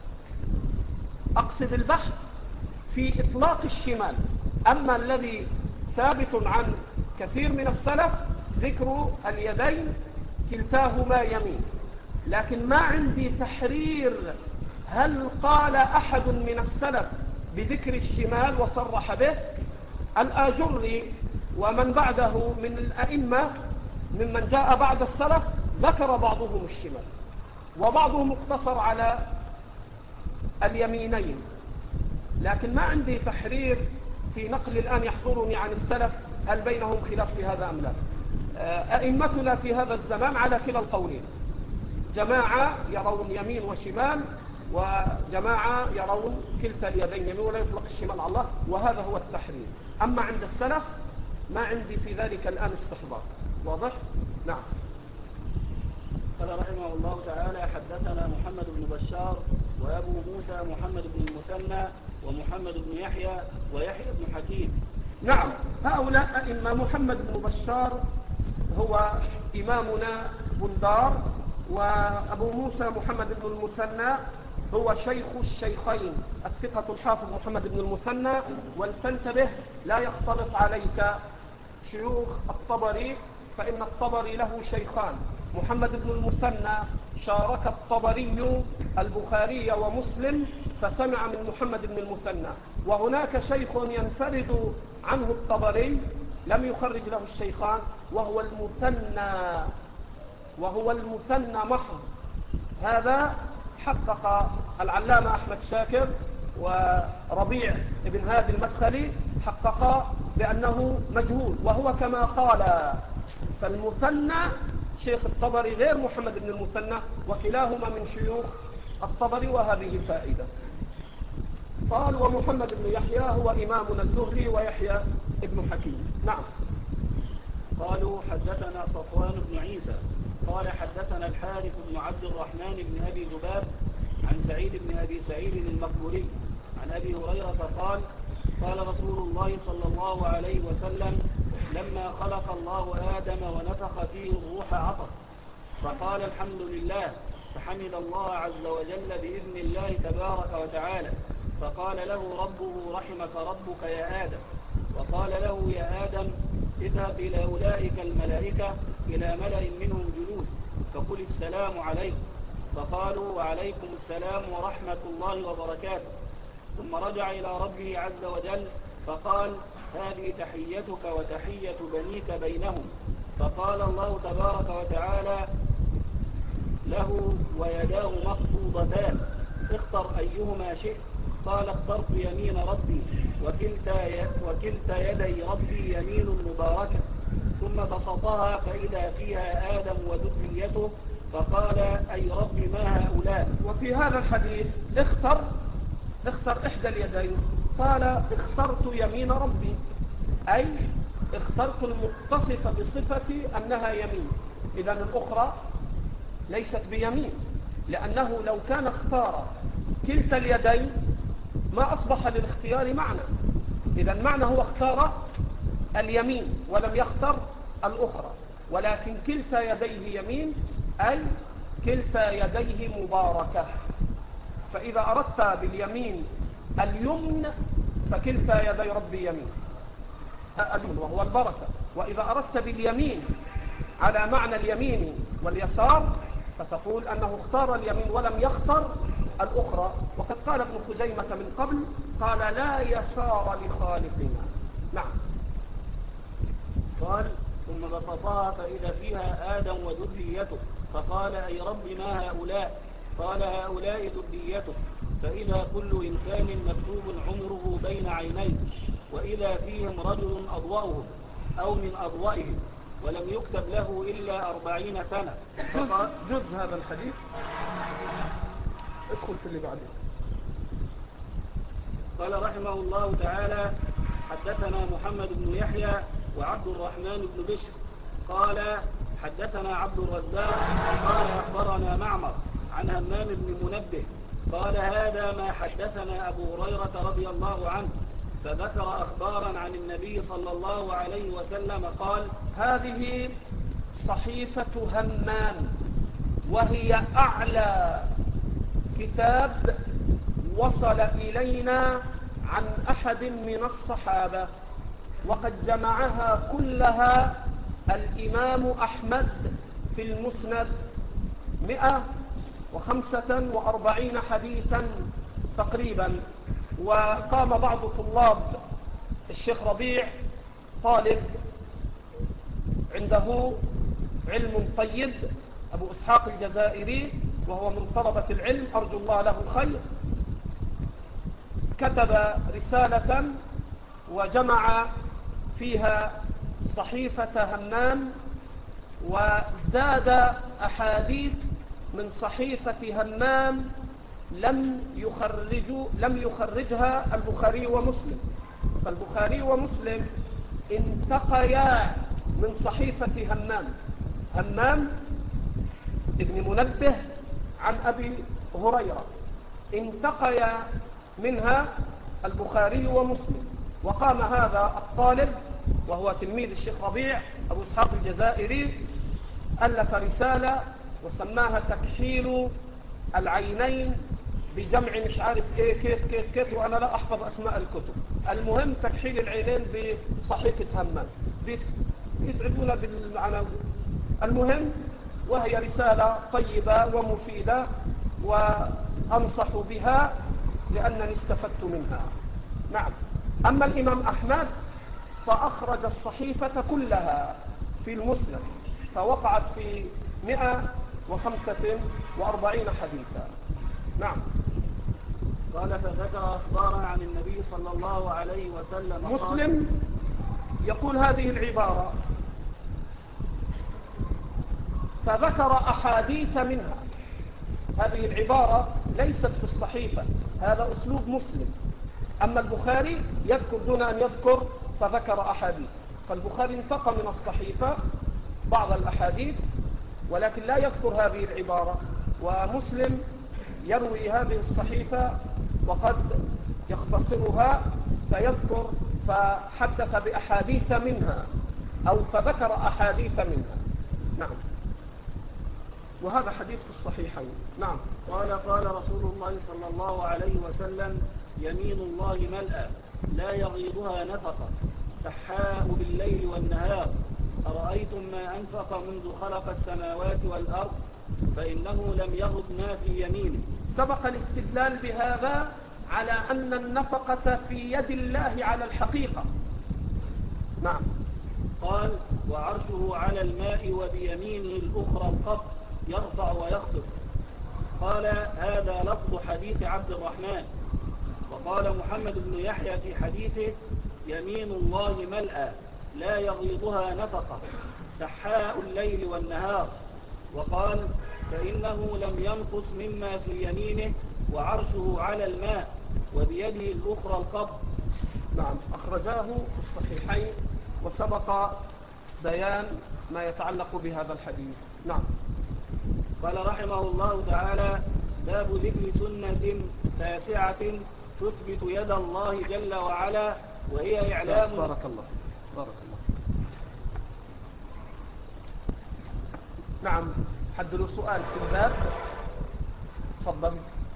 Speaker 1: أقصد البحث في إطلاق الشمال. أما الذي ثابت عن كثير من السلف ذكر اليدين كلتاهما يمين، لكن ما عندي تحرير هل قال أحد من السلف بذكر الشمال وصرح به. الآجري ومن بعده من الأئمة ممن جاء بعد السلف ذكر بعضهم الشمال، وبعضهم اقتصر على اليمينين، لكن ما عندي تحرير في نقل الآن يحضرني عن السلف هل بينهم خلاف في هذا أم لا. أئمتنا في هذا الزمان على كلا القولين، جماعة يرون يمين وشمال، وجماعة يرون كلتا اليدين يمين ولا يطلق الشمال على الله، وهذا هو التحرير. أما عند السلف ما عندي في ذلك الآن استحضار. واضح؟ نعم.
Speaker 2: قال رحمه الله تعالى: حدثنا محمد بن بشار وأبو موسى محمد بن المثنى ومحمد بن يحيى ويحيى بن حكيم.
Speaker 1: نعم، هؤلاء أئمة. محمد بن بشار هو إمامنا بندار، وأبو موسى محمد بن المثنى هو شيخ الشيخين الثقة الحافظ محمد بن المثنى. ولتنتبه لا يختلط عليك شيوخ الطبري، فإن الطبري له شيخان، محمد بن المثنى شارك الطبري البخاري ومسلم فسمع من محمد بن المثنى. وهناك شيخ ينفرد عنه الطبري لم يخرج له الشيخان وهو المثنى وهو المثنى محض. هذا حقق العلامة أحمد شاكر وربيع بن هادي المدخلي حقق بأنه مجهول وهو كما قال. فالمثنى شيخ الطبري غير محمد بن المثنى وكلاهما من شيوخ الطبري وهذه فائدة. قال ومحمد بن يحيى هو إمامنا الزهري ويحيى ابن حكيم. نعم.
Speaker 2: قالوا حدثنا صفوان بن عيسى قال حدثنا الحارث بن عبد الرحمن بن أبي ذباب عن سعيد بن أبي سعيد المقبوري عن أبي هريرة قال قال رسول الله صلى الله عليه وسلم لما خلق الله آدم ونفخ فيه الروح عطس فقال الحمد لله فحمد الله عز وجل بإذن الله تبارك وتعالى فقال له ربه رحمك ربك يا آدم وقال له يا آدم اذهب إلى أولئك الملائكة إلى ملأ منهم جلوس فقل السلام عليكم فقالوا وعليكم السلام ورحمة الله وبركاته ثم رجع إلى ربه عز وجل فقال هذه تحيتك وتحية بنيك بينهم فقال الله تبارك وتعالى له ويداه مقبوضتان اختر أيهما شئت قال اخترت يمين ربي وكلتا, ي... وكلتا يدي ربي يمين مباركة ثم بسطها فإذا فيها آدم وذريته فقال أي رب ما هؤلاء.
Speaker 1: وفي هذا الحديث اختر اختر إحدى اليدين قال اخترت يمين ربي أي اخترت المتصفة بصفة أنها يمين. إذن الأخرى ليست بيمين لأنه لو كان اختار كلتا اليدين ما أصبح للاختيار معنى. إذن معنى هو اختار اليمين ولم يختر الأخرى ولكن كلتا يديه يمين أي كلتا يديه مباركة. فإذا أردت باليمين اليمن فكلتا يدي ربي يمين اليمن وهو البركة. وإذا أردت باليمين على معنى اليمين واليسار فتقول أنه اختار اليمين ولم يختر الأخرى. وقد قال ابن خزيمة من قبل قال لا يسار لخالقنا. نعم.
Speaker 2: قال ثم بسطها فإذا فيها آدم وذريته فقال أي رب ما هؤلاء قال هؤلاء ذريته فإذا كل إنسان مكتوب عمره بين عينيه وإذا فيهم رجل أضوأهم أو من أضوئهم ولم يكتب له إلا أربعين سنة.
Speaker 1: فقال جز هذا الحديث ادخل في اللي بعده.
Speaker 2: قال رحمه الله تعالى حدثنا محمد بن يحيى وعبد الرحمن بن بشر قال حدثنا عبد الرزاق قال أخبرنا معمر عن همام بن منبه قال هذا ما حدثنا أبو هريرة رضي الله عنه فذكر أخبارا عن النبي صلى الله عليه وسلم قال
Speaker 1: هذه صحيفة همام وهي أعلى كتاب وصل إلينا عن أحد من الصحابة وقد جمعها كلها الإمام أحمد في المسند مئة وخمسة وأربعين حديثا تقريبا. وقام بعض طلاب الشيخ ربيع طالب عنده علم طيب أبو إسحاق الجزائري وهو من طلبة العلم أرجو الله له الخير كتب رسالة وجمع فيها صحيفة همام وزاد أحاديث من صحيفة همام لم يخرجوا لم يخرجها البخاري ومسلم. فالبخاري ومسلم انتقيا من صحيفة همام همام ابن منبه عن أبي هريرة انتقيا منها البخاري ومسلم. وقام هذا الطالب وهو تلميذ الشيخ ربيع أبو إسحاق الجزائري ألف رسالة وسماها تكحيل العينين بجمع مش عارف ايه كيف كيف كيف وانا لا احفظ اسماء الكتب. المهم تكحيل العينين بصحيفة همام بيتعبونا بالمعنى. المهم وهي رسالة طيبة ومفيدة وأنصح بها لأنني استفدت منها. نعم. أما الإمام أحمد فأخرج الصحيفة كلها في المسند، فوقعت في مئة وخمسة وأربعين حديثا. نعم.
Speaker 2: قال فذكر أخبارا عن النبي صلى الله عليه وسلم.
Speaker 1: مسلم يقول هذه العبارة فذكر أحاديث منها. هذه العبارة ليست في الصحيفة، هذا أسلوب مسلم. أما البخاري يذكر دون أن يذكر فذكر أحاديث، فالبخاري انتقى من الصحيفة بعض الأحاديث ولكن لا يذكر هذه العبارة، ومسلم يروي هذه الصحيفة وقد يختصرها فيذكر فحدث بأحاديث منها أو فذكر أحاديث منها. نعم. وهذا حديث في الصحيحين. نعم.
Speaker 2: قال قال رسول الله صلى الله عليه وسلم: يمين الله ملأى لا يغيضها نفقة سحاء بالليل والنهار، أرأيتم ما أنفق منذ خلق السماوات والأرض فإنه لم يغض ما في يمينه.
Speaker 1: سبق الاستدلال بهذا على أن النفقة في يد الله على الحقيقة. نعم.
Speaker 2: قال: وعرشه على الماء وبيمينه الأخرى القبض يرفع ويخفض. قال: هذا لفظ حديث عبد الرحمن. وقال محمد بن يحيى في حديثه: يمين الله ملأى لا يغيضها نفقة سحاء الليل والنهار. وقال: فإنه لم ينقص مما في يمينه وعرشه على الماء وبيده الأخرى القبض.
Speaker 1: نعم. أخرجاه في الصحيحين وسبق بيان ما يتعلق بهذا الحديث. نعم.
Speaker 2: قال رحمه الله تعالى: باب ذكر سنة تاسعة تثبت يد الله جل وعلا، وهي إعلام.
Speaker 1: بارك الله بارك الله. نعم. حد له سؤال في الباب؟ تفضل.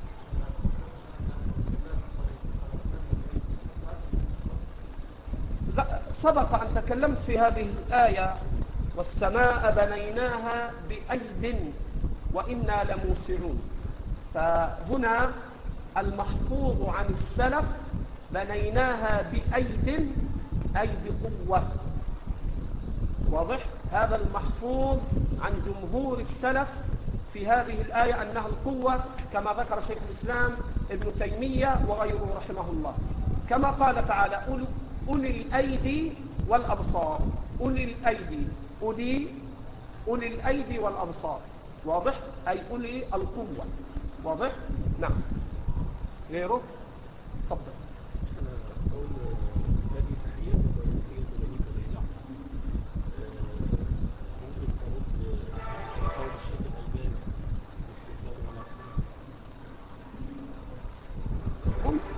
Speaker 1: سبق أن تكلمت في هذه الآية: والسماء بنيناها بأيد وإنا لموسعون. فهنا المحفوظ عن السلف بنيناها بأيد أي بقوة. واضح؟ هذا المحفوظ عن جمهور السلف في هذه الآية أنها القوة، كما ذكر شيخ الإسلام ابن تيمية وغيره رحمه الله. كما قال تعالى: أولي الأيدي والأبصار. أولي الأيدي أولي أولي الأيدي والأبصار. واضح؟ أي أولي القوة. واضح؟ نعم. غيره؟ تفضل.
Speaker 2: قول هذه تحية وتحية بنيك بينهم، ممكن ترد قول الشيخ الألباني باستثناء ونقل.
Speaker 1: ممكن.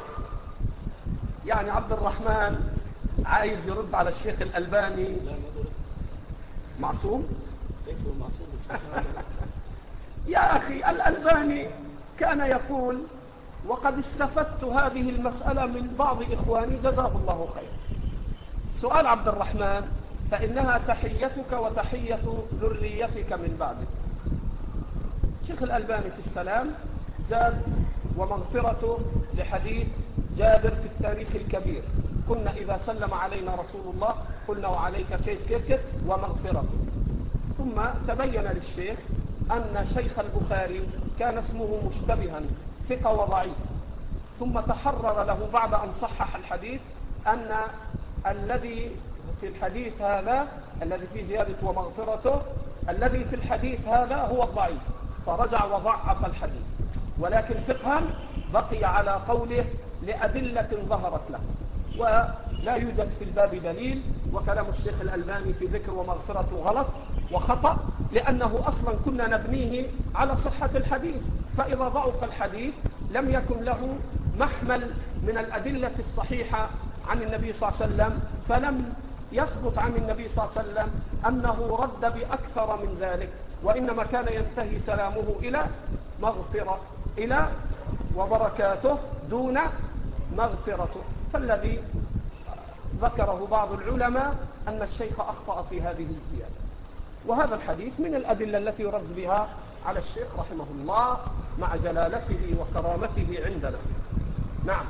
Speaker 1: يعني عبد الرحمن عايز يرد على الشيخ الألباني.
Speaker 2: لا ما درد.
Speaker 1: معصوم؟
Speaker 2: ليس هو معصوم بس
Speaker 1: يا أخي الألباني كان يقول، وقد استفدت هذه المسألة من بعض إخواني جزاه الله خير. سؤال عبد الرحمن فإنها تحيتك وتحية ذريتك من بعدك. شيخ الألباني في السلام زاد ومغفرته لحديث جابر في التاريخ الكبير: كنا إذا سلم علينا رسول الله قلنا وعليك كيف كيف كيف ومغفرته. ثم تبين للشيخ أن شيخ البخاري كان اسمه مشتبها ثقة وضعيف، ثم تحرر له بعد أن صحح الحديث أن الذي في الحديث هذا الذي فيه زيادة ومغفرته الذي في الحديث هذا هو الضعيف، فرجع وضعف الحديث، ولكن فقها بقي على قوله لأدلة ظهرت له، ولا يوجد في الباب دليل. وكلام الشيخ الألباني في ذكر ومغفرته غلط وخطأ، لأنه أصلا كنا نبنيه على صحة الحديث، فإذا ضعف الحديث لم يكن له محمل من الأدلة الصحيحة عن النبي صلى الله عليه وسلم، فلم يثبت عن النبي صلى الله عليه وسلم أنه رد بأكثر من ذلك، وإنما كان ينتهي سلامه إلى مغفرة إلى وبركاته دون مغفرته. فالذي ذكره بعض العلماء أن الشيخ أخطأ في هذه الزيادة. وهذا الحديث من الأدلة التي يرد بها على الشيخ رحمه الله مع جلالته وكرامته عندنا. نعم.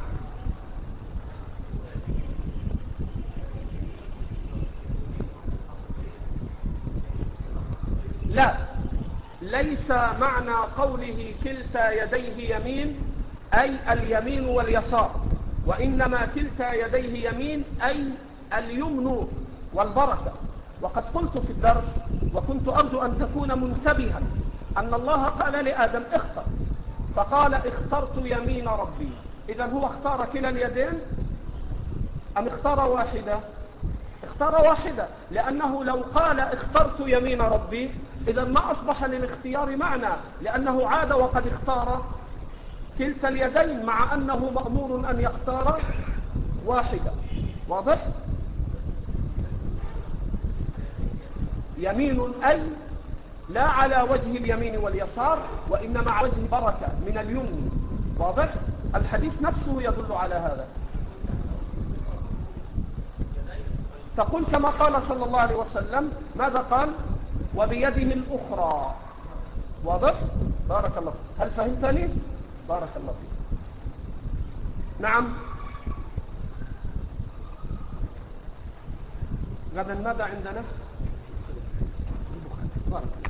Speaker 1: لا، ليس معنى قوله كلتا يديه يمين أي اليمين واليسار، وإنما كلتا يديه يمين أي اليمن والبركة. وقد قلت في الدرس وكنت أرجو أن تكون منتبها أن الله قال لآدم اختر، فقال اخترت يمين ربي. إذن هو اختار كلا اليدين أم اختار واحدة؟ اختار واحدة، لأنه لو قال اخترت يمين ربي إذن ما أصبح للاختيار معنى، لأنه عاد وقد اختار كلتا اليدين مع أنه مأمور أن يختار واحدة. واضح؟ يمين أي لا على وجه اليمين واليسار، وإنما على وجه بركة من اليمن. واضح؟ الحديث نفسه يدل على هذا. تقول كما قال صلى الله عليه وسلم، ماذا قال؟ وبيده الأخرى. واضح؟ بارك الله فيك. هل فهمتني؟ بارك الله فيك. نعم. غدا ماذا عندنا؟ البخاري. بارك الله.